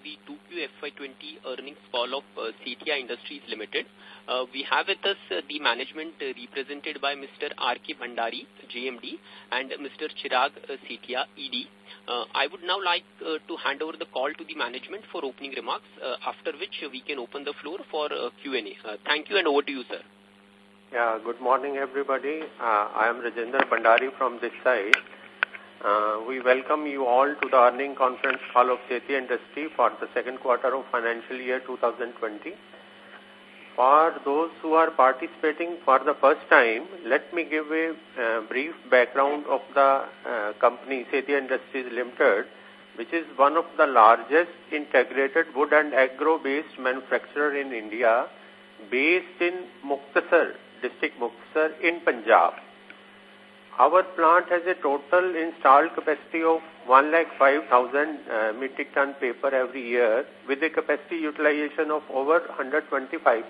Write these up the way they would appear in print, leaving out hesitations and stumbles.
the 2Q FY20 earnings call of CTI Industries Limited. We have with us the management represented by Mr. R.K. Bhandari, JMD, and Mr. Chirag Sethia, ED. I would now like to hand over the call to the management for opening remarks, after which we can open the floor for Q&A. Thank you, and over to you, sir. Yeah, good morning, everybody. I am Rajendra Bhandari from this side. We welcome you all to the earnings conference call of CTI Industries for the second quarter of financial year 2020. For those who are participating for the first time, let me give a brief background of the company CTI Industries Limited, which is one of the largest integrated wood and agro-based manufacturer in India, based in Muktasar, district Muktasar in Punjab. Our plant has a total installed capacity of 105,000 metric ton paper every year, with a capacity utilization of over 125%.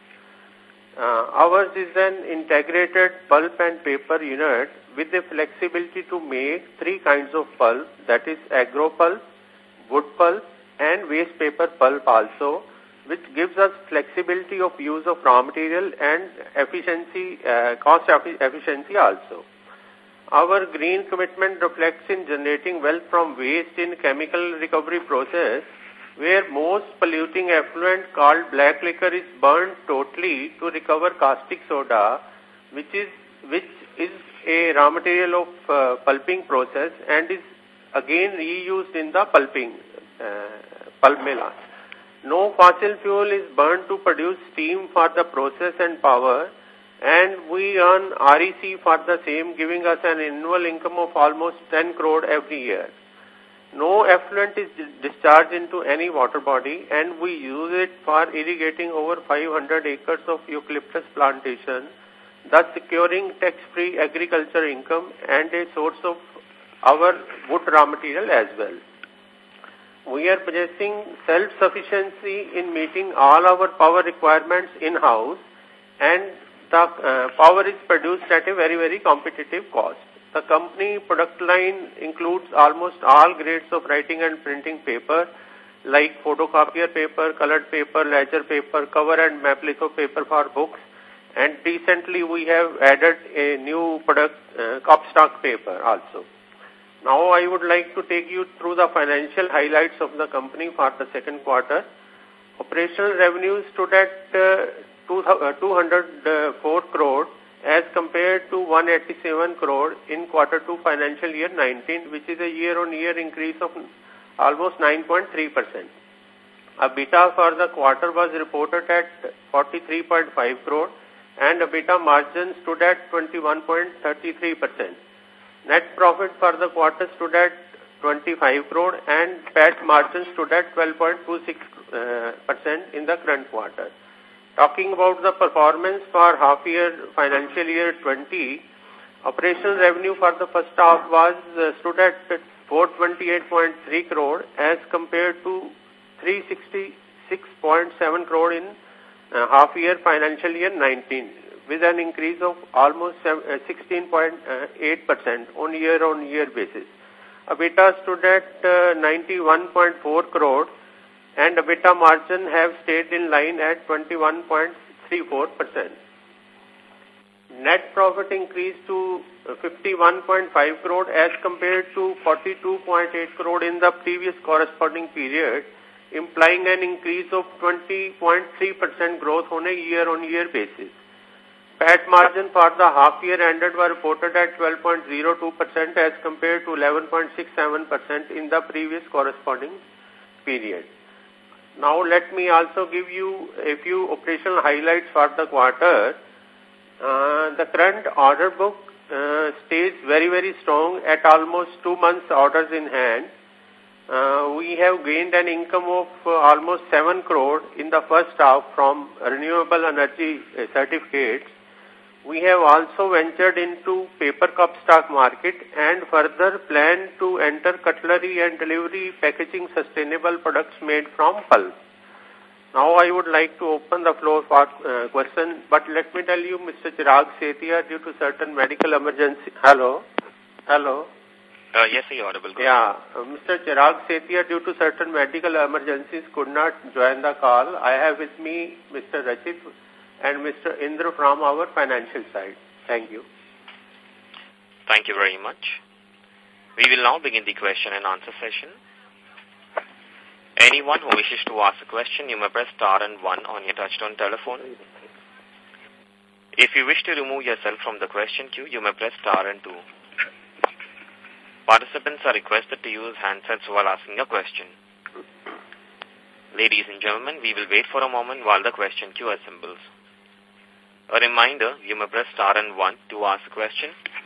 Ours is an integrated pulp and paper unit with the flexibility to make three kinds of pulp, that is agro pulp, wood pulp, and waste paper pulp also, which gives us flexibility of use of raw material and efficiency, cost efficiency also. Our green commitment reflects in generating wealth from waste in chemical recovery process, where most polluting effluent called black liquor is burned totally to recover caustic soda, which is a raw material of pulping process and is again reused in the pulping pulp mill. No fossil fuel is burned to produce steam for the process and power, and we earn REC for the same, giving us an annual income of almost 10 crore every year. No effluent is discharged into any water body, and we use it for irrigating over 500 acres of eucalyptus plantation, thus securing tax-free agriculture income and a source of our wood raw material as well. We are possessing self-sufficiency in meeting all our power requirements in-house, and the power is produced at a very, very competitive cost. The company product line includes almost all grades of writing and printing paper, like photocopier paper, colored paper, ledger paper, cover and map litho paper for books, and recently we have added a new product, cup stock paper also. Now I would like to take you through the financial highlights of the company for the second quarter. Operational revenues stood at 204 crore as compared to 187 crore in quarter 2 financial year 19, which is a year-on-year increase of almost 9.3%. EBITDA for the quarter was reported at 43.5 crore and EBITDA margin stood at 21.33%. Net profit for the quarter stood at 25 crore and PAT margin stood at 12.26% in the current quarter. Talking about the performance for half-year financial year 20, operational revenue for the first half was stood at 428.3 crore as compared to 366.7 crore in half-year financial year 19, with an increase of almost 16.8% on year-on-year basis. EBITDA stood at 91.4 crore and EBITDA margin have stayed in line at 21.34%. Net profit increased to 51.5 crore as compared to 42.8 crore in the previous corresponding period, implying an increase of 20.3% growth on a year-on-year basis. PAT margin for the half-year ended were reported at 12.02% as compared to 11.67% in the previous corresponding period. Now let me also give you a few operational highlights for the quarter. The current order book stays very, very strong at almost 2 months orders in hand. We have gained an income of almost 7 crore in the first half from renewable energy certificates. We have also ventured into paper cup stock market and further plan to enter cutlery and delivery packaging sustainable products made from pulp. Now I would like to open the floor for questions, but let me tell you, Mr. Chirag Sethia, due to certain medical emergency. Hello? Yes, you're audible. Yeah, Mr. Chirag Sethia, due to certain medical emergencies, could not join the call. I have with me Mr. Rachit and Mr. Indra from our financial side. Thank you. Thank you very much. We will now begin the question and answer session. Anyone who wishes to ask a question, you may press star and 1 on your touchtone telephone. If you wish to remove yourself from the question queue, you may press star and 2. Participants are requested to use handsets while asking a question. Ladies and gentlemen, we will wait for a moment while the question queue assembles. A reminder, you may press star and 1 to ask a question.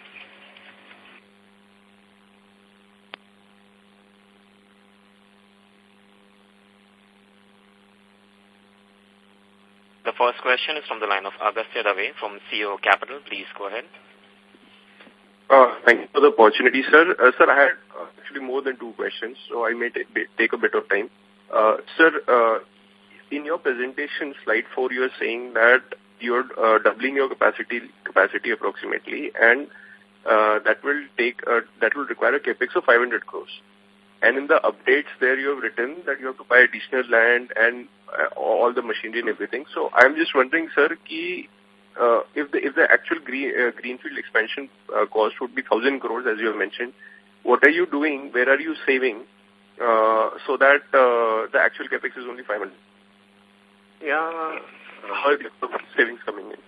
The first question is from the line of Agastya Dave from CEO Capital. Please go ahead. Thank you for the opportunity, sir. Sir, I had actually more than 2 questions, so I may take a bit of time. Sir, in your presentation, slide 4, you are saying that you're doubling your capacity approximately, and that will require a capex of 500 crores. And in the updates there, you have written that you have to buy additional land and all the machinery and everything. So I'm just wondering, sir, if the actual greenfield expansion cost would be 1,000 crores, as you have mentioned, what are you doing? Where are you saving so that the actual capex is only 500? Yeah. How are the savings coming in?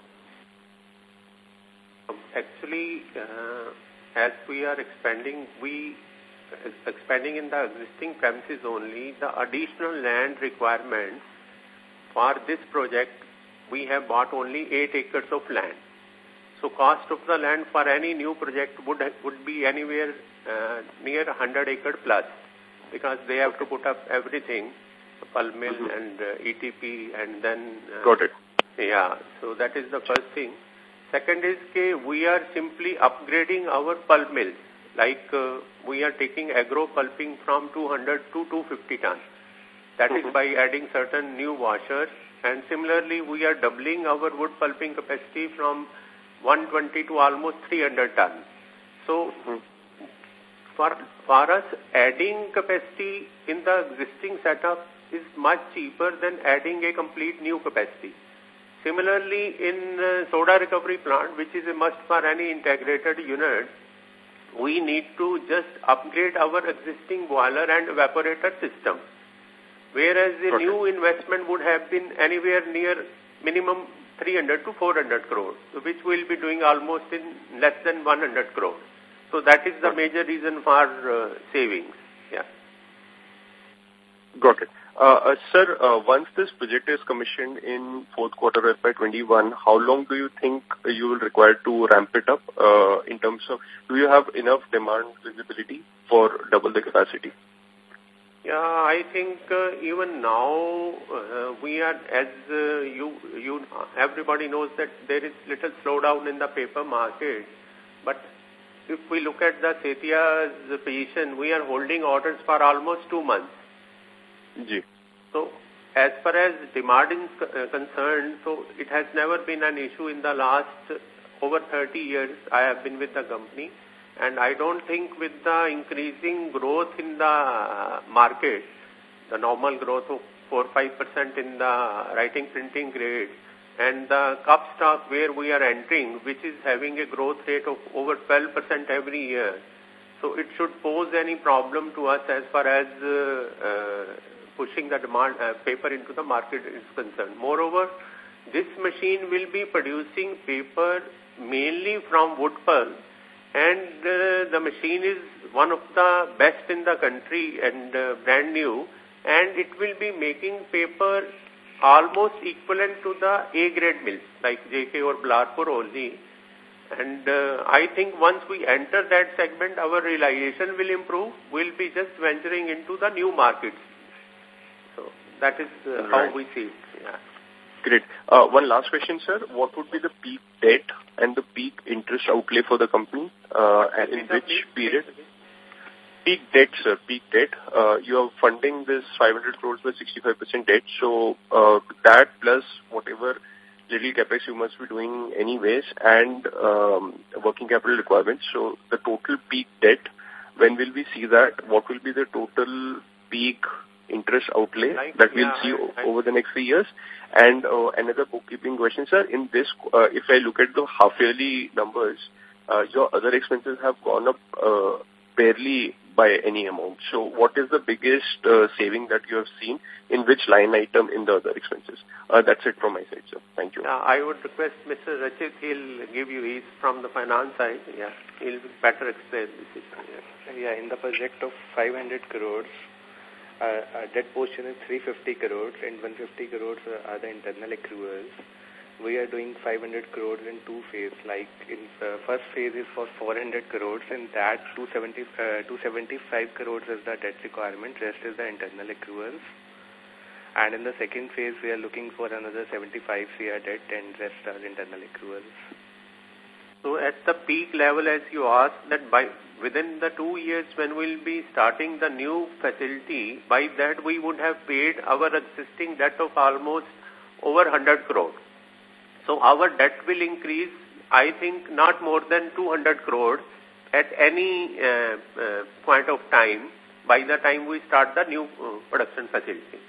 Actually, as we are expanding in the existing premises only, the additional land requirements for this project, we have bought only 8 acres of land. So cost of the land for any new project would be anywhere near 100 acre plus, because they have to put up everything, pulp mill and ETP, and then... Got it. Yeah, so that is the first thing. Second is we are simply upgrading our pulp mills. Like we are taking agro pulping from 200 to 250 tons. That is by adding certain new washers. And similarly, we are doubling our wood pulping capacity from 120 to almost 300 tons. So for us, adding capacity in the existing setup is much cheaper than adding a complete new capacity. Similarly, in soda recovery plant, which is a must for any integrated unit, we need to just upgrade our existing boiler and evaporator system. Whereas the new investment would have been anywhere near minimum 300 to 400 crores, which we'll be doing almost in less than 100 crores. So that is the major reason for savings. Yeah. Got it. Sir, once this project is commissioned in 4th quarter of FY21, how long do you think you will require to ramp it up in terms of, do you have enough demand visibility for double the capacity? Yeah, I think even now we are, as everybody knows that there is little slowdown in the paper market. But if we look at the Setia's position, we are holding orders for almost 2 months. Ji. So as far as demand is concerned, so it has never been an issue in the last over 30 years I have been with the company. And I don't think with the increasing growth in the market, the normal growth of 4-5% in the writing printing grade, and the cup stock where we are entering, which is having a growth rate of over 12% every year. So it should pose any problem to us as far as pushing the demand paper into the market is concerned. Moreover, this machine will be producing paper mainly from wood pulp, and the machine is one of the best in the country and brand new, and it will be making paper almost equivalent to the A-grade mills like JK or Blarpur only. And I think once we enter that segment, our realization will improve. We'll be just venturing into the new markets. So that is how we see it. Yeah. Great. One last question, sir. What would be the peak debt and the peak interest outlay for the company and in which period? Peak debt, sir. Peak debt. You are funding this 500 crores with 65% debt. So that plus whatever little capex you must be doing anyways and working capital requirements. So the total peak debt when will we see that? What will be the total peak interest outlay that we'll see over the next 3 years? And another bookkeeping question, sir. In this, if I look at the half-yearly numbers, your other expenses have gone up barely by any amount. So what is the biggest saving that you have seen in which line item in the other expenses? That's it from my side, sir. Thank you. I would request Mr. Rachit, he'll give you, he's from the finance side. Yeah, he'll better explain this. Yeah, in the project of 500 crores, debt portion is 350 crores and 150 crores are the internal accruals. We are doing 500 crores in two phases. Like in the first phase is for 400 crores, and that 275 crores is the debt requirement. Rest is the internal accruals. And in the second phase, we are looking for another 75 CR debt, and rest are internal accruals. So at the peak level, as you asked, that within the 2 years when we'll be starting the new facility, by that we would have paid our existing debt of almost over 100 crores. So our debt will increase, I think, not more than 200 crores at any point of time by the time we start the new production facility.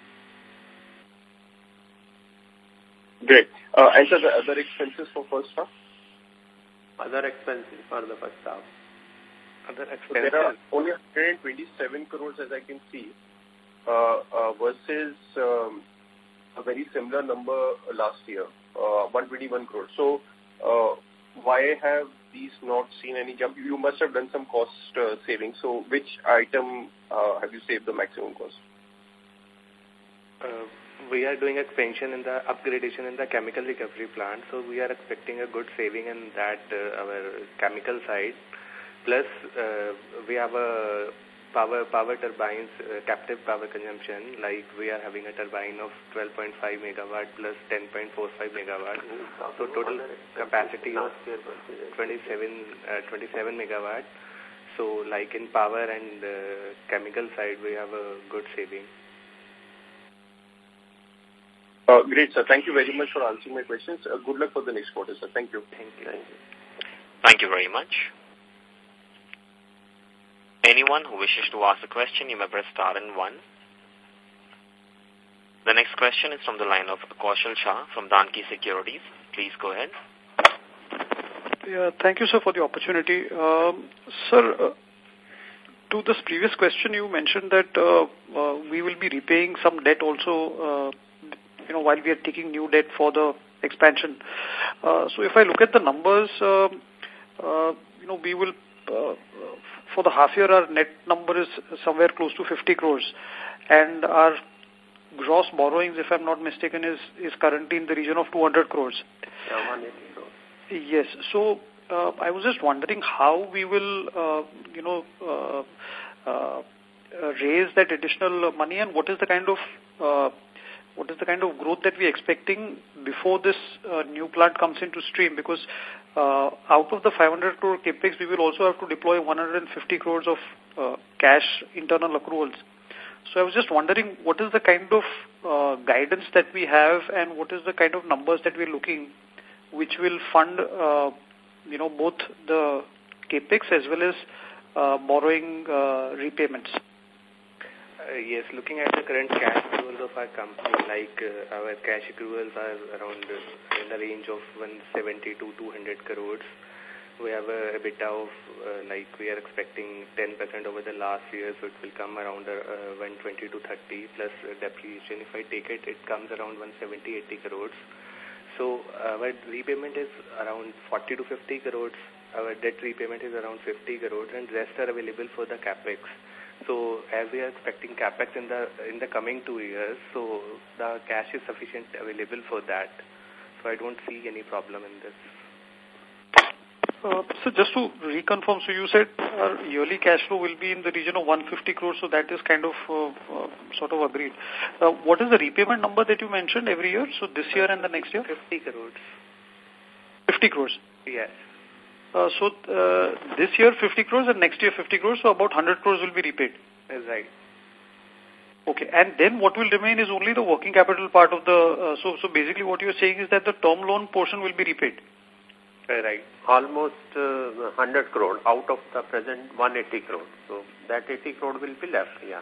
Great. And so the other expenses for first half? Other expenses for the first half. Other expenses? So there are only 127 crores as I can see versus a very similar number last year, 121 crores. So why have these not seen any jump? You must have done some cost saving. So which item have you saved the maximum cost? We are doing expansion in the upgradation in the chemical recovery plant. So we are expecting a good saving in that our chemical side. Plus we have a power turbines, captive power consumption, like we are having a turbine of 12.5 megawatt plus 10.45 megawatt. So total capacity of 27 megawatt. So like in power and chemical side, we have a good saving. Great, sir. Thank you very much for answering my questions. Good luck for the next quarter, sir. Thank you. Thank you. Thank you very much. Anyone who wishes to ask a question, you may press star and 1. The next question is from the line of Kaushal Shah from Danki Securities. Please go ahead. Yeah, thank you, sir, for the opportunity. Sir, to this previous question, you mentioned that we will be repaying some debt also, while we are taking new debt for the expansion. So if I look at the numbers, we will, for the half year, our net number is somewhere close to 50 crores. And our gross borrowings, if I'm not mistaken, is currently in the region of 200 crores. Yeah, 180 crores. Yes. So I was just wondering how we will, raise that additional money, and what is the kind of growth that we're expecting before this new plant comes into stream? Because out of the 500 crore capex, we will also have to deploy 150 crores of cash internal accruals. So I was just wondering, what is the kind of guidance that we have, and what is the kind of numbers that we're looking, which will fund, both the capex as well as borrowing repayments? Yes, looking at the current cash accruals of our company, like our cash accruals are around in the range of 170 to 200 crores. We have a EBITDA of, we are expecting 10% over the last year, so it will come around 120 to 30 plus depreciation. If I take it, it comes around 170, 80 crores. So our repayment is around 40 to 50 crores. Our debt repayment is around 50 crores, and rest are available for the capex. So as we are expecting capex in the coming 2 years, so the cash is sufficient available for that. So I don't see any problem in this. So just to reconfirm, so you said our yearly cash flow will be in the region of 150 crores, so that is kind of sort of agreed. What is the repayment number that you mentioned every year? So this year and the next year? 50 crores. 50 crores? Yes. So this year 50 crores and next year 50 crores, so about 100 crores will be repaid. That's right. Okay, and then what will remain is only the working capital part of the, so basically what you're saying is that the term loan portion will be repaid. Right. Almost 100 crore out of the present 180 crore. So that 80 crore will be left, yeah.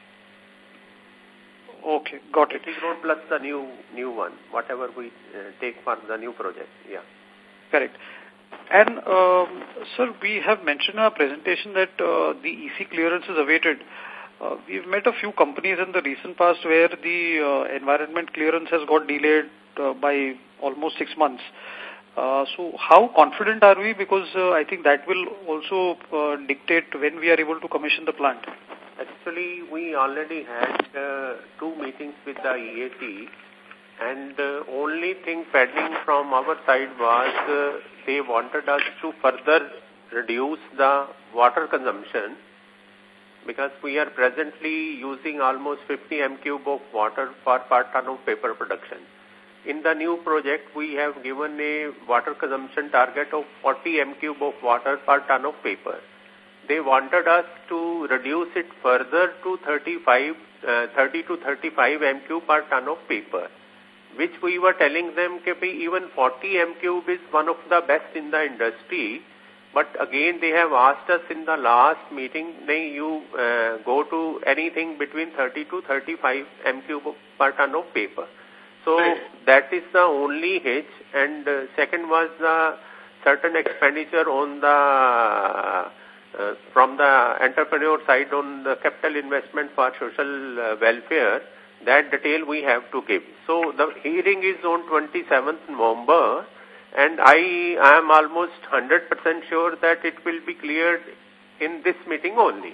Okay, got it. 80 crore plus the new one, whatever we take for the new project, yeah. Correct. And, sir, we have mentioned in our presentation that the EC clearance is awaited. We've met a few companies in the recent past where the environment clearance has got delayed by almost 6 months. So how confident are we? Because I think that will also dictate when we are able to commission the plant. Actually, we already had 2 meetings with the EAC, and the only thing pending from our side was they wanted us to further reduce the water consumption, because we are presently using almost 50 m³ of water per ton of paper production. In the new project, we have given a water consumption target of 40 m³ of water per ton of paper. They wanted us to reduce it further to 30 to 35 m³ per ton of paper, which we were telling them that even 40 m³ is one of the best in the industry. But again, they have asked us in the last meeting, you go to anything between 30 to 35 m³ per ton of paper. So that is the only hitch. And second was the certain expenditure on the from the entrepreneur side on the capital investment for social welfare. That detail we have to give. So the hearing is on 27th November, and I am almost 100% sure that it will be cleared in this meeting only.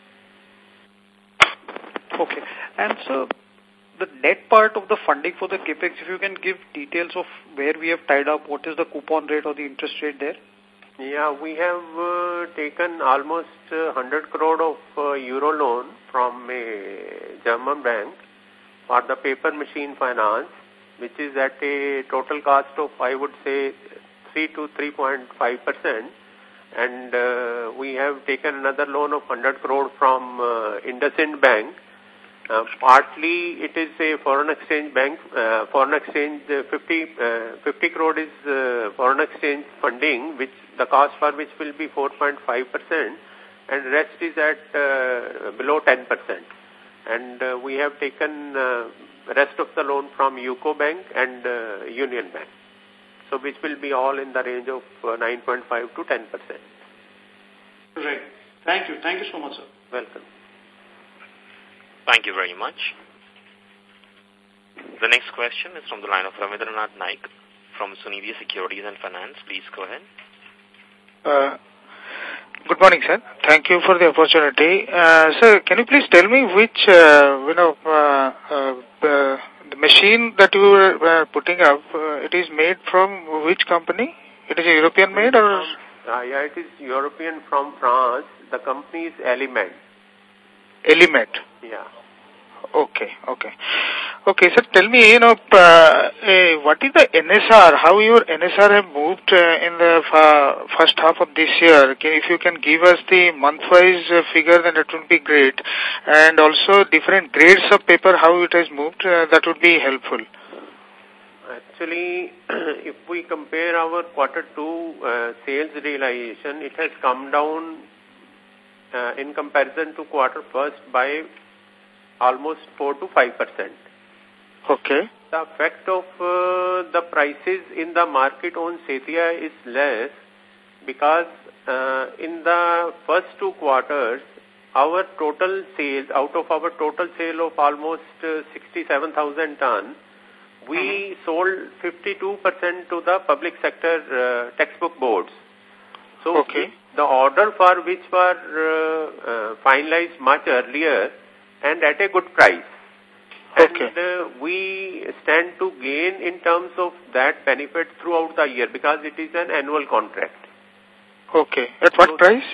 Okay. And so the debt part of the funding for the CAPEX, if you can give details of where we have tied up, what is the coupon rate or the interest rate there? Yeah, we have taken almost 100 crore of euro loan from a German bank for the paper machine finance, which is at a total cost of, I would say, 3 to 3.5%. And we have taken another loan of 100 crore from IndusInd Bank. Partly it is a foreign exchange bank, 50 crore is foreign exchange funding, which the cost for which will be 4.5%, and rest is at below 10%. And we have taken rest of the loan from UCO Bank and Union Bank, so which will be all in the range of 9.5 to 10%. Right. Thank you. Thank you so much, sir. Welcome. Thank you very much. The next question is from the line of Ravindranath Naik from Sunidhi Securities and Finance. Please go ahead. Good morning, sir. Thank you for the opportunity. Sir, can you please tell me which, the machine that you were putting up, it is made from which company? It is a European made or? Yeah, it is European from France. The company is Element. Element? Yeah. Okay. Okay, sir, tell me, what is the NSR, how your NSR have moved in the first half of this year? If you can give us the month-wise figure, then that would be great. And also different grades of paper, how it has moved, that would be helpful. Actually, if we compare our Q2 sales realization, it has come down in comparison to Q1 by almost 4 to 5%. Okay. The effect of the prices in the market on Cetia is less, because in the first 2 quarters, our total sales, out of our total sale of almost 67,000 tons, we sold 52% to the public sector textbook boards. So okay, the order for which were finalized much earlier and at a good price. Okay. And we stand to gain in terms of that benefit throughout the year, because it is an annual contract. Okay. At what price?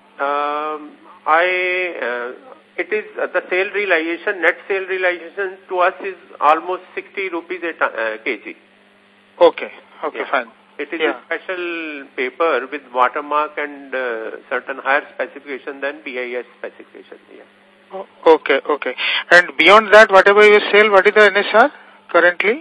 It is the sale realization, net sale realization to us is almost 60 rupees a kg. Okay. Okay, yeah. Fine. It is a special paper with watermark and certain higher specification than BIS specification. Yeah. Okay. And beyond that, whatever you sell, what is the NSR currently?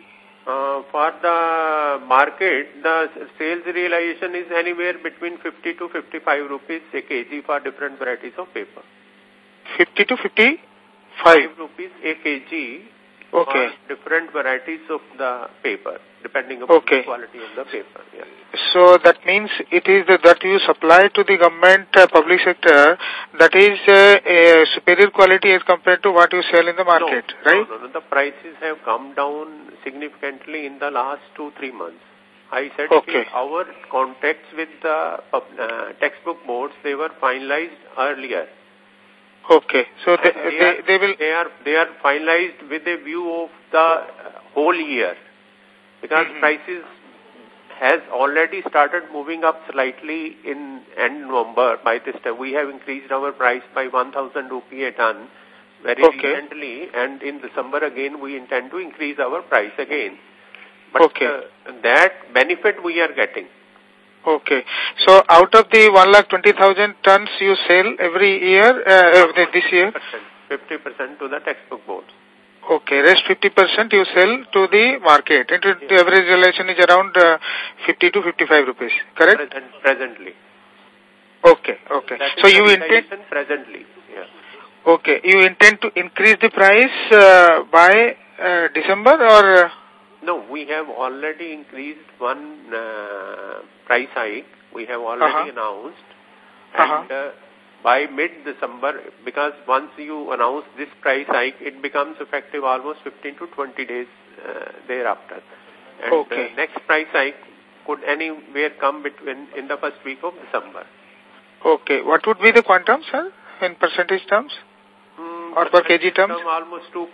For the market, the sales realization is anywhere between 50 to 55 rupees a kg for different varieties of paper. 50 to 55? 5 rupees a kg okay. for different varieties of the paper, depending upon okay. the quality of the paper. Yeah. So that means it is that you supply to the government public sector that is a superior quality as compared to what you sell in the market, right? No. The prices have come down significantly in the last 2-3 months. I said okay. Our contacts with the textbook boards, they were finalized earlier. Okay, so they will... They are finalized with a view of the whole year, because prices has already started moving up slightly in end November. By this time, we have increased our price by 1,000 rupee a ton very recently, and in December again we intend to increase our price again. But that benefit we are getting. Okay. So out of the 1,20,000 tons you sell every year, this year? 50% to the textbook boards. Okay. Rest 50% you sell to the market. And the average realization is around 50 to 55 rupees, correct? Presently. Okay. So you intend... Presently, yeah. Okay. You intend to increase the price by December or... No, we have already increased one price hike. We have already announced. And by mid-December, because once you announce this price hike, it becomes effective almost 15 to 20 days thereafter. And the next price hike could anywhere come in the first week of December. Okay. What would be the quantum, sir, in percentage terms? Or per kg terms? Almost 2%.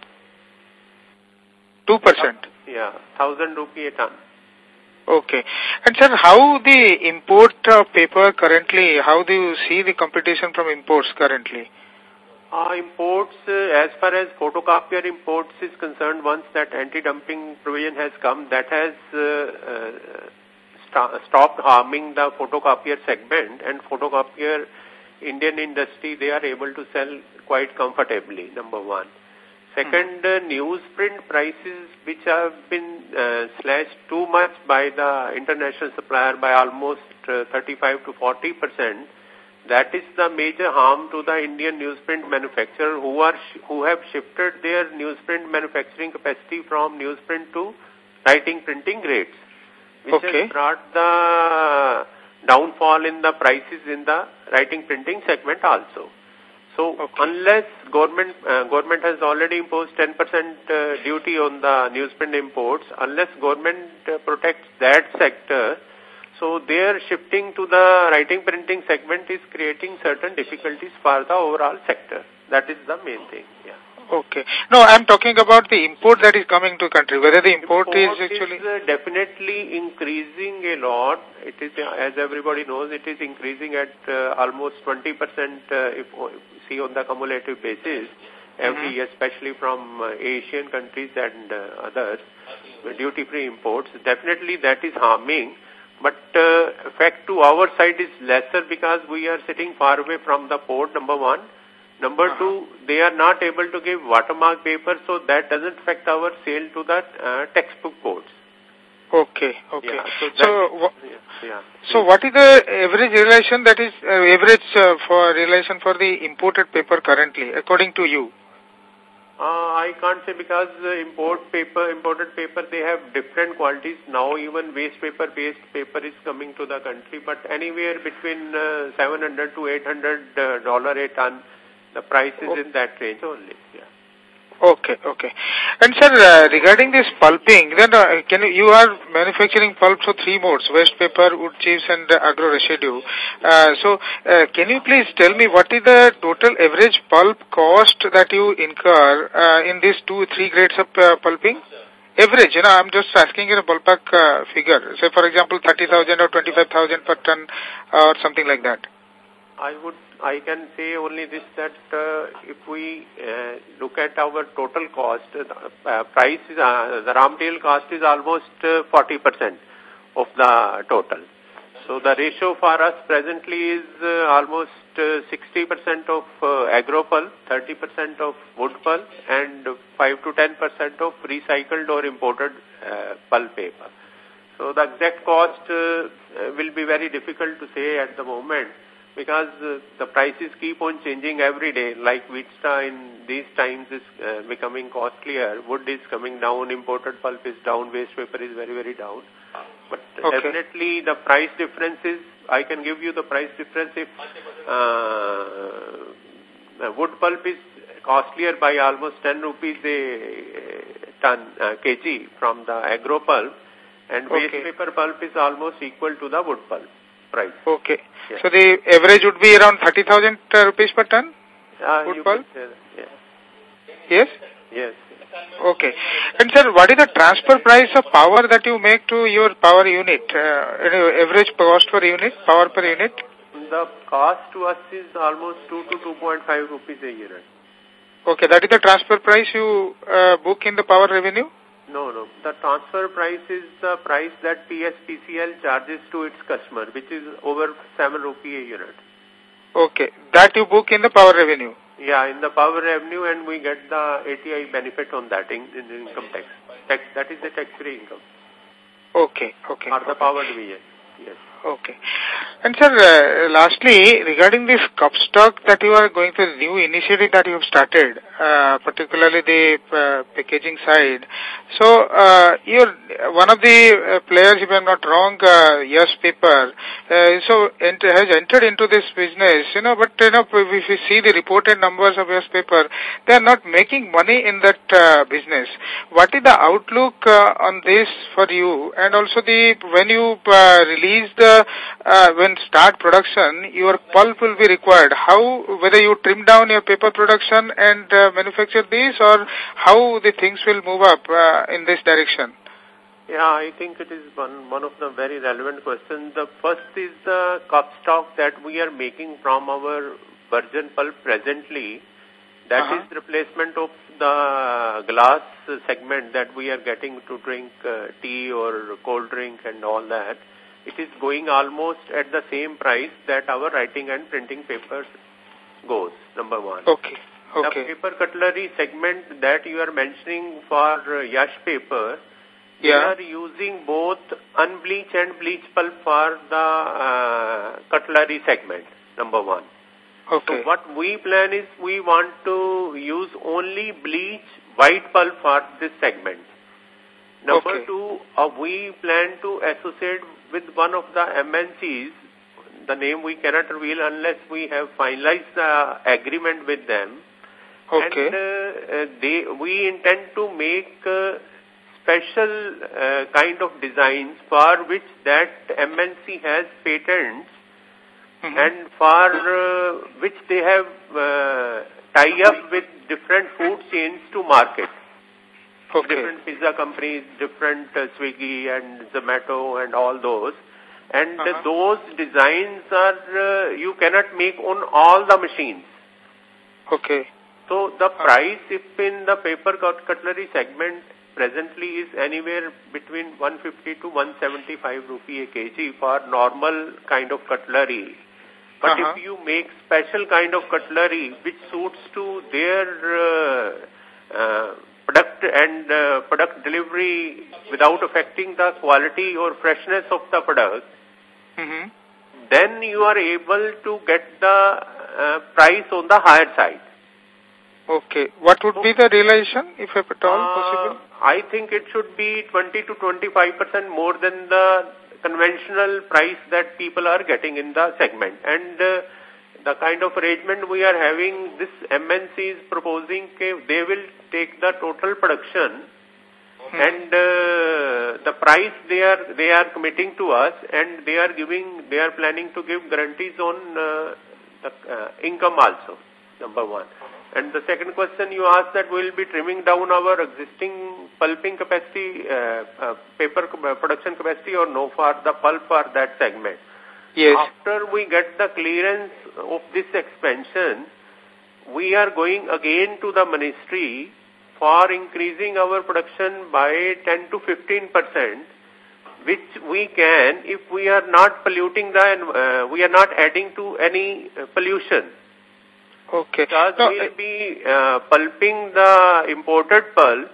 2%? Yeah, 1,000 rupee a ton. Okay. And sir, how the import paper currently, how do you see the competition from imports currently? Imports, as far as photocopier imports is concerned, once that anti-dumping provision has come, that has stopped harming the photocopier segment, and photocopier Indian industry, they are able to sell quite comfortably, number one. Second, newsprint prices, which have been slashed too much by the international supplier by almost 35 to 40%, that is the major harm to the Indian newsprint manufacturer who have shifted their newsprint manufacturing capacity from newsprint to writing printing grades, which has brought the downfall in the prices in the writing printing segment also. So unless government has already imposed 10% duty on the newsprint imports, unless government protects that sector, so their shifting to the writing printing segment is creating certain difficulties for the overall sector. That is the main thing. Yeah. Okay. No, I'm talking about the import that is coming to country. Whether the import is actually... is definitely increasing a lot. It is, as everybody knows, it is increasing at almost 20% if see on the cumulative basis every year, especially from Asian countries and others, duty-free imports. Definitely that is harming, but effect to our side is lesser because we are sitting far away from the port, number one. Number two, they are not able to give watermark paper, so that doesn't affect our sale to the textbook boards. Okay. Yeah, so what is the average realization that is for realization for the imported paper currently, according to you? I can't say because imported paper, they have different qualities. Now even waste paper-based paper is coming to the country, but anywhere between $700 to $800 a ton. The price is in that range only. Yeah. Okay. And sir, regarding this pulping, then you are manufacturing pulp for 3 modes: waste paper, wood chips, and agro residue. Can you please tell me what is the total average pulp cost that you incur in these 2-3 grades of pulping? Average, I'm just asking in a ballpark figure. Say, for example, 30,000 or 25,000 per ton or something like that. I can say only this, that if we look at our total cost, the raw material cost is almost 40% of the total. So the ratio for us presently is almost 60% of agro pulp, 30% of wood pulp, and 5 to 10% of recycled or imported pulp paper. So the exact cost will be very difficult to say at the moment, because the prices keep on changing every day. Like Vista in these times is becoming costlier, wood is coming down, imported pulp is down, waste paper is very, very down. But definitely the price differences, I can give you the price difference if wood pulp is costlier by almost 10 rupees a ton, kg from the agro pulp, and waste paper pulp is almost equal to the wood pulp price. Okay. Yes. So the average would be around 30,000 rupees per ton? Wood pulp? Yes? Yes. Okay. And sir, what is the transfer price of power that you make to your power unit? Average cost per unit, power per unit? The cost to us is almost 2 to 2.5 rupees a unit. Okay, that is the transfer price you book in the power revenue? No. The transfer price is the price that PSPCL charges to its customer, which is over 7 rupee a unit. Okay, that you book in the power revenue? Yeah, in the power revenue, and we get the ATI benefit on that in income tax. That is the tax-free income. Okay. Or the power division, yes. Okay. And sir, lastly, regarding this cup stock that you are going through, the new initiative that you have started, particularly the packaging side. So, you're one of the players, if I'm not wrong, Yes Paper, has entered into this business, but, if you see the reported numbers of Yes Paper, they are not making money in that business. What is the outlook on this for you? And also when you release when start production, your pulp will be required. Whether you trim down your paper production and manufacture these, or how the things will move up in this direction? Yeah, I think it is one of the very relevant questions. The first is the cup stock that we are making from our virgin pulp presently. That is replacement of the glass segment that we are getting to drink tea or cold drink and all that. It is going almost at the same price that our writing and printing paper goes, number one. Okay. The paper cutlery segment that you are mentioning for Yash Paper, we are using both unbleached and bleached pulp for the cutlery segment, number one. Okay. So what we plan is we want to use only bleached white pulp for this segment. Number two, we plan to associate with one of the MNCs. The name we cannot reveal unless we have finalized the agreement with them. Okay. And we intend to make special kind of designs for which that MNC has patents, and for which they have tie up with different food chains to market. Different pizza companies, different Swiggy and Zomato and all those. And those designs are, you cannot make on all the machines. Okay. So the price, if in the paper cutlery segment presently is anywhere between 150 to 175 rupee a kg for normal kind of cutlery. But if you make special kind of cutlery which suits to their product and product delivery without affecting the quality or freshness of the product, then you are able to get the price on the higher side. Okay. What would be the realization, if at all possible? I think it should be 20 to 25% more than the conventional price that people are getting in the segment. And the kind of arrangement we are having, this MNC is proposing they will take the total production and the price they are committing to us, and they are planning to give guarantees on the income also, number one. And the second question you asked, that we will be trimming down our existing pulping capacity, paper production capacity, or no, for the pulp for that segment. Yes. After we get the clearance of this expansion, we are going again to the ministry for increasing our production by 10 to 15% which we can if we are not polluting we are not adding to any pollution. Okay. Because we'll be pulping the imported pulp,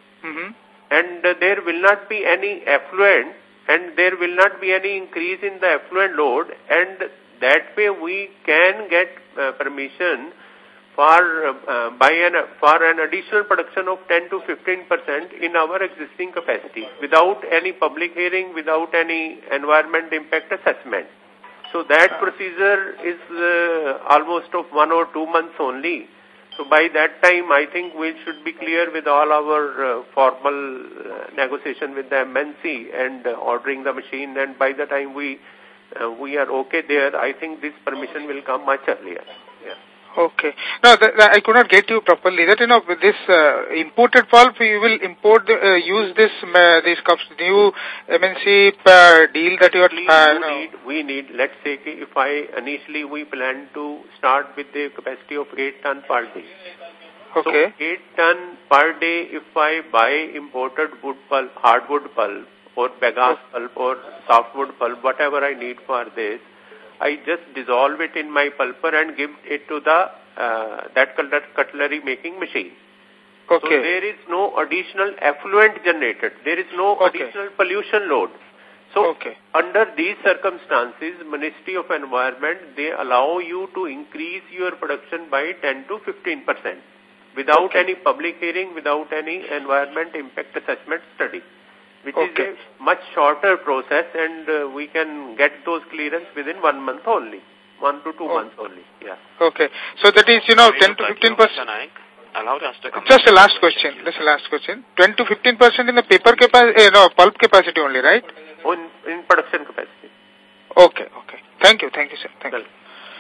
and there will not be any effluent, and there will not be any increase in the effluent load, and that way we can get permission for an additional production of 10 to 15% in our existing capacity without any public hearing, without any environment impact assessment. So that procedure is almost of 1 or 2 months only. So by that time, I think we should be clear with all our formal negotiation with the MNC and ordering the machine. And by the time we are okay there, I think this permission will come much earlier. Yeah. Okay. No, I could not get you properly. That, with this imported pulp, you will import, use these cups, new MNC deal that you are... We need, let's say, if initially we plan to start with the capacity of 8 ton per day. Okay. So 8 ton per day, if I buy imported wood pulp, hardwood pulp, or bagasse pulp, or softwood pulp, whatever I need for this, I just dissolve it in my pulper and give it to the that cutlery making machine. Okay. So there is no additional effluent generated. There is no additional pollution load. So under these circumstances, Ministry of Environment, they allow you to increase your production by 10 to 15% without any public hearing, without any environment impact assessment study, which is a much shorter process, and we can get those clearance within 1 month only, 1 to 2 months only. Yeah. Okay. So that is, 10 to 15%. Just a last question. 10 to 15% in the paper capacity, pulp capacity only, right? In production capacity. Okay. Thank you, sir. Thank you.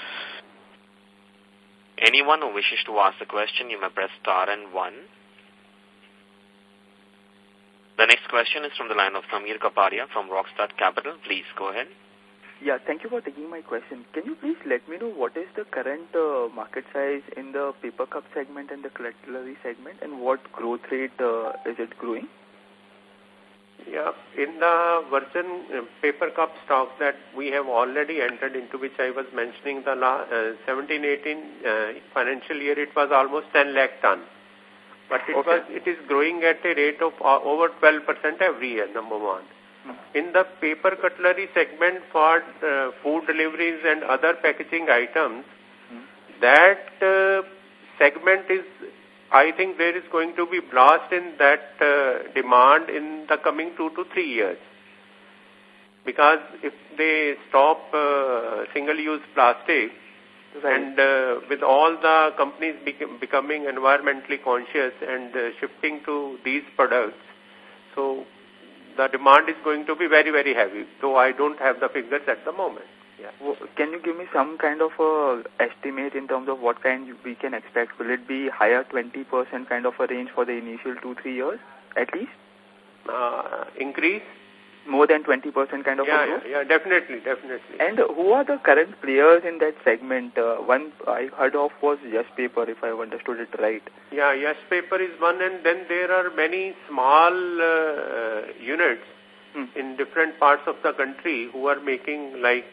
Anyone who wishes to ask a question, you may press star and 1. The next question is from the line of Samir Kapadia from Rockstart Capital. Please go ahead. Yeah, thank you for taking my question. Can you please let me know what is the current market size in the paper cup segment and the cutlery segment, and what growth rate is it growing? Yeah, in the virgin paper cup stock that we have already entered into, which I was mentioning, the 17-18 financial year, it was almost 10 lakh ton. But it is growing at a rate of over 12% every year, number one. In the paper cutlery segment for food deliveries and other packaging items, that segment is, I think there is going to be blast in that demand in the coming 2 to 3 years. Because if they stop single-use plastic, and with all the companies becoming environmentally conscious and shifting to these products, so the demand is going to be very, very heavy, though I don't have the figures at the moment. Yeah. Can you give me some kind of estimate in terms of what kind we can expect? Will it be higher 20% kind of a range for the initial 2-3 years, at least? Increase? More than 20% kind of a growth? Yeah, definitely. And who are the current players in that segment? One I heard of was Yes Paper, if I have understood it right. Yeah, Yes Paper is one, and then there are many small units in different parts of the country who are making like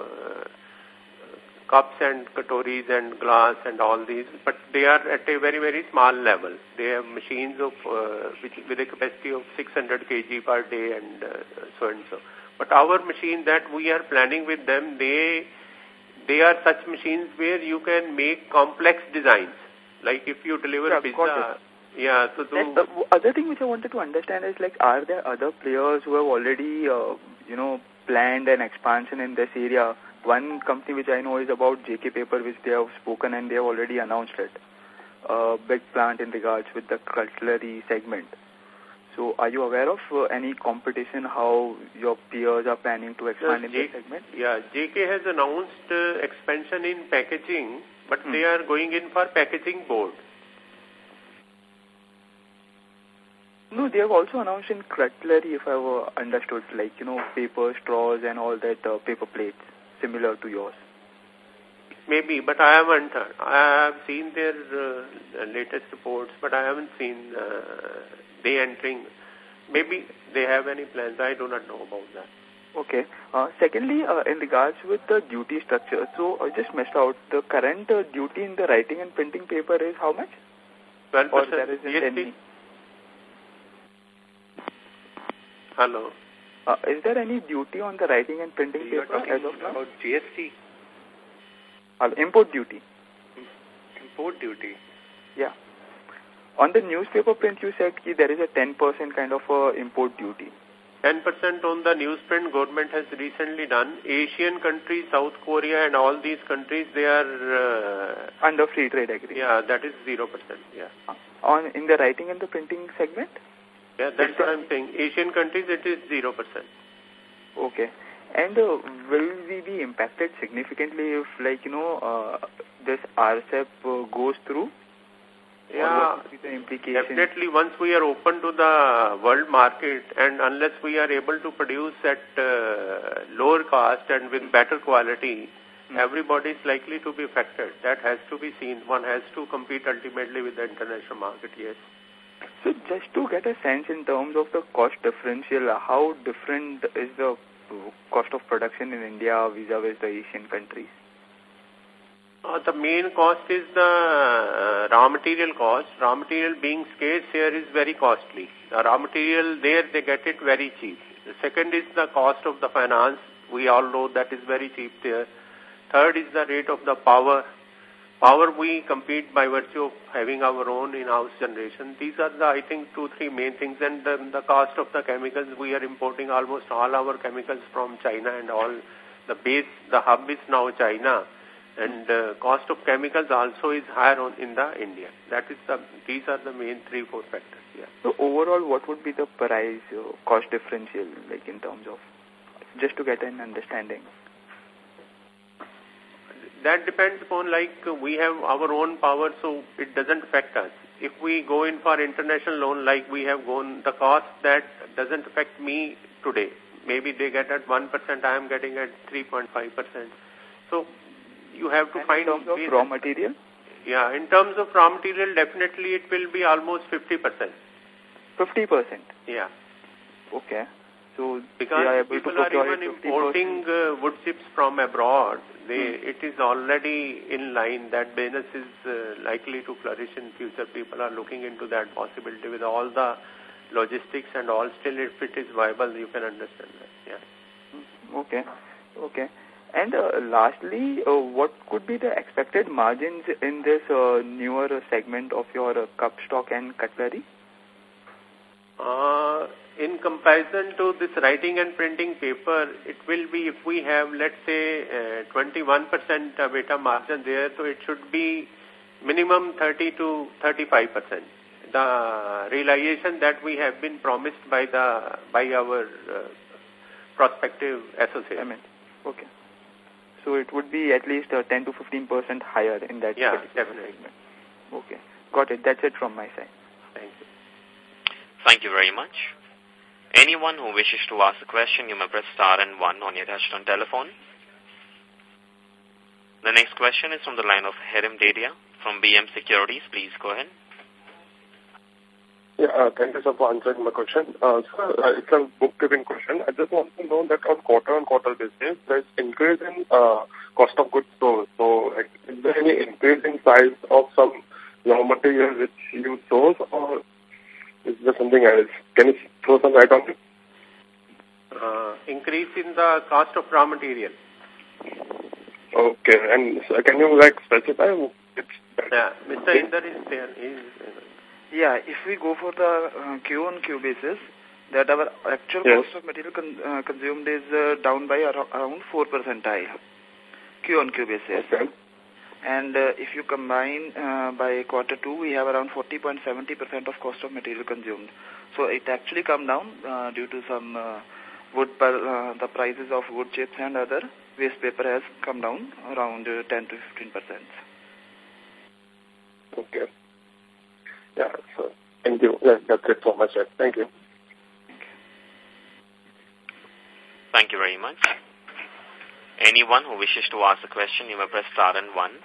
cups and katoris and glass and all these, but they are at a very, very small level. They have machines of with a capacity of 600 kg per day and so and so. But our machine that we are planning with them, they are such machines where you can make complex designs. Like if you deliver pizza. Yeah, so the other thing which I wanted to understand is, like, are there other players who have already, planned an expansion in this area? One company which I know is about JK Paper, which they have spoken and they have already announced it. Big plant in regards with the cutlery segment. So are you aware of any competition, how your peers are planning to expand in this segment? Yeah, JK has announced expansion in packaging, but they are going in for packaging board. No, they have also announced in cutlery, if I have understood, like, paper, straws and all that, paper plates, similar to yours. Maybe, but I haven't. I have seen their latest reports, but I haven't seen they entering Maybe they have any plans. I do not know about that. Okay. Secondly, in regards with the duty structure, so I just missed out. The current duty in the writing and printing paper is how much? 12%. Or there isn't GST? any? Hello. Is there any duty on the writing and printing paper as of now? About GST? Import duty. Import duty? Yeah. On the newspaper print, you said there is a 10% kind of import duty. 10% on the newsprint government has recently done. Asian countries, South Korea and all these countries, they are... under free trade agreement. Yeah, that is 0%. Yeah. In the writing and the printing segment? Yeah, that's what I'm saying. Asian countries, it is 0%. Okay. And will we be impacted significantly if, this RCEP goes through? Yeah, the implication? Definitely once we are open to the world market and unless we are able to produce at lower cost and with better quality, everybody is likely to be affected. That has to be seen. One has to compete ultimately with the international market, yes. So just to get a sense in terms of the cost differential, how different is the cost of production in India vis-a-vis the Asian countries? The main cost is the raw material cost. Raw material being scarce here is very costly. The raw material there, they get it very cheap. The second is the cost of the finance. We all know that is very cheap there. Third is the rate of the power. Power we compete by virtue of having our own in-house generation. These are the, I think, 2-3 main things. And then the cost of the chemicals, we are importing almost all our chemicals from China and all. The hub is now China. And cost of chemicals also is higher in the India. These are the main 3-4 factors. Yeah. So overall, what would be the price cost differential, in terms of, just to get an understanding? That depends upon, we have our own power, so it doesn't affect us. If we go in for international loan, like we have gone, the cost that doesn't affect me today. Maybe they get at 1%, I am getting at 3.5%. So you have to find... In terms of raw material? Yeah, in terms of raw material, definitely it will be almost 50%. 50%? Yeah. Okay. So because people are even importing wood chips from abroad. It is already in line. That business is likely to flourish in future. People are looking into that possibility with all the logistics and all. Still, if it is viable, you can understand that. Yeah. Okay. Okay. And lastly, what could be the expected margins in this newer segment of your cup stock and cutlery? In comparison to this writing and printing paper, it will be, if we have, let's say, 21% EBITDA margin there, so it should be minimum 30 to 35%. The realization that we have been promised by our prospective associate. Okay. So it would be at least 10 to 15% higher in that. Yeah, definitely. Segment. Okay. Got it. That's it from my side. Thank you. Thank you very much. Anyone who wishes to ask a question, you may press star and 1 on your touchtone telephone. The next question is from the line of Hiram Dedia from BM Securities. Please go ahead. Yeah, thank you, sir, for answering my question. Sir, it's a bookkeeping question. I just want to know that on quarter-on-quarter basis, there's increase in cost of goods sold. So, is there any increase in price of some raw material which you source, or is there something else? Can you throw some light on it? Increase in the cost of raw material. Okay, and so can you specify? Yeah, Mr. Inder is there. Yeah, if we go for the Q-on-Q basis, that our actual cost of material consumed is down by around 4%, Q-on-Q basis. Okay. And if you combine by quarter 2, we have around 40.70% of cost of material consumed. So it actually come down due to some the prices of wood chips and other waste paper has come down around 10 to 15%. Okay. Yeah, so thank you. Yeah, that's it for my side. Thank you. Thank you very much. Anyone who wishes to ask a question, you may press star and 1.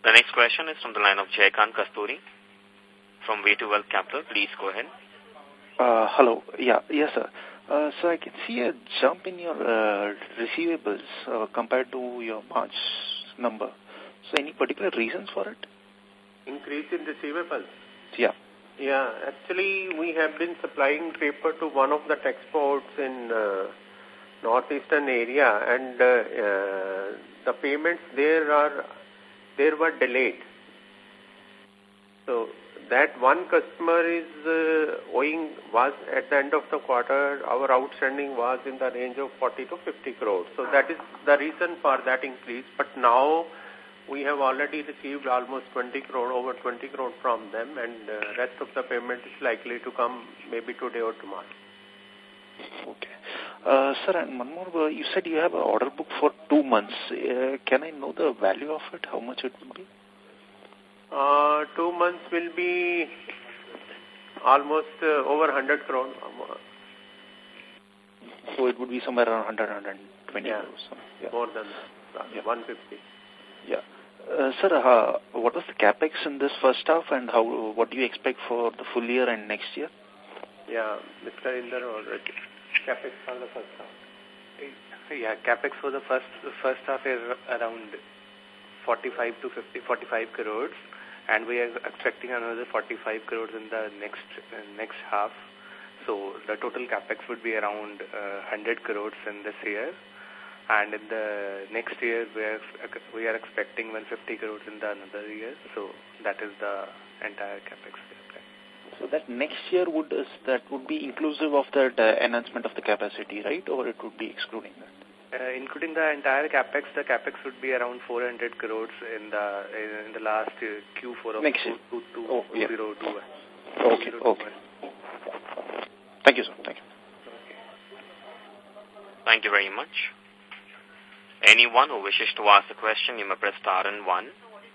The next question is from the line of Jaykant Kasturi from Way to Wealth Capital. Please go ahead. Hello. Yes, sir. So I can see a jump in your receivables compared to your March number. So any particular reasons for it? Increase in receivables? Yeah. Yeah, actually we have been supplying paper to one of the exports in northeastern area, and the payments there were delayed. So that one customer is was at the end of the quarter, our outstanding was in the range of 40 to 50 crores. So that is the reason for that increase. But now we have already received almost 20 crore, over 20 crore from them, and rest of the payment is likely to come maybe today or tomorrow. Okay. Sir, and one more, you said you have an order book for 2 months. Can I know the value of it, how much it would be? 2 months will be almost over 100 crore. So it would be somewhere around 100, 120 crores. Yeah. More than that, 150. Yeah. Sir, what was the capex in this first half, and what do you expect for the full year and next year? Yeah, Mr. Inder already. Capex for the first half. Yeah, capex for the first half is around 45 crores, and we are expecting another 45 crores in the next half. So the total capex would be around 100 crores in this year. And in the next year, we are expecting 150 crores in the another year. So that is the entire capex. So that next year would be inclusive of the enhancement of the capacity, right? Or it would be excluding that? Including the entire capex, the capex would be around 400 crores in the last Q4 of next year. 2021. Okay. Thank you, sir. Thank you. Okay. Thank you very much. Anyone who wishes to ask a question, you may press star and 1.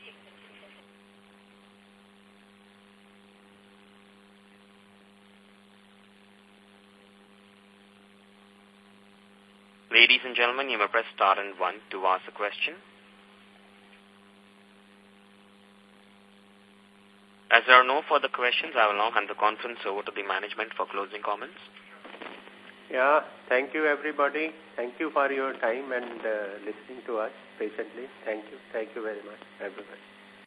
Ladies and gentlemen, you may press star and 1 to ask a question. As there are no further questions, I will now hand the conference over to the management for closing comments. Yeah, thank you everybody. Thank you for your time and listening to us patiently. Thank you. Thank you very much, everybody.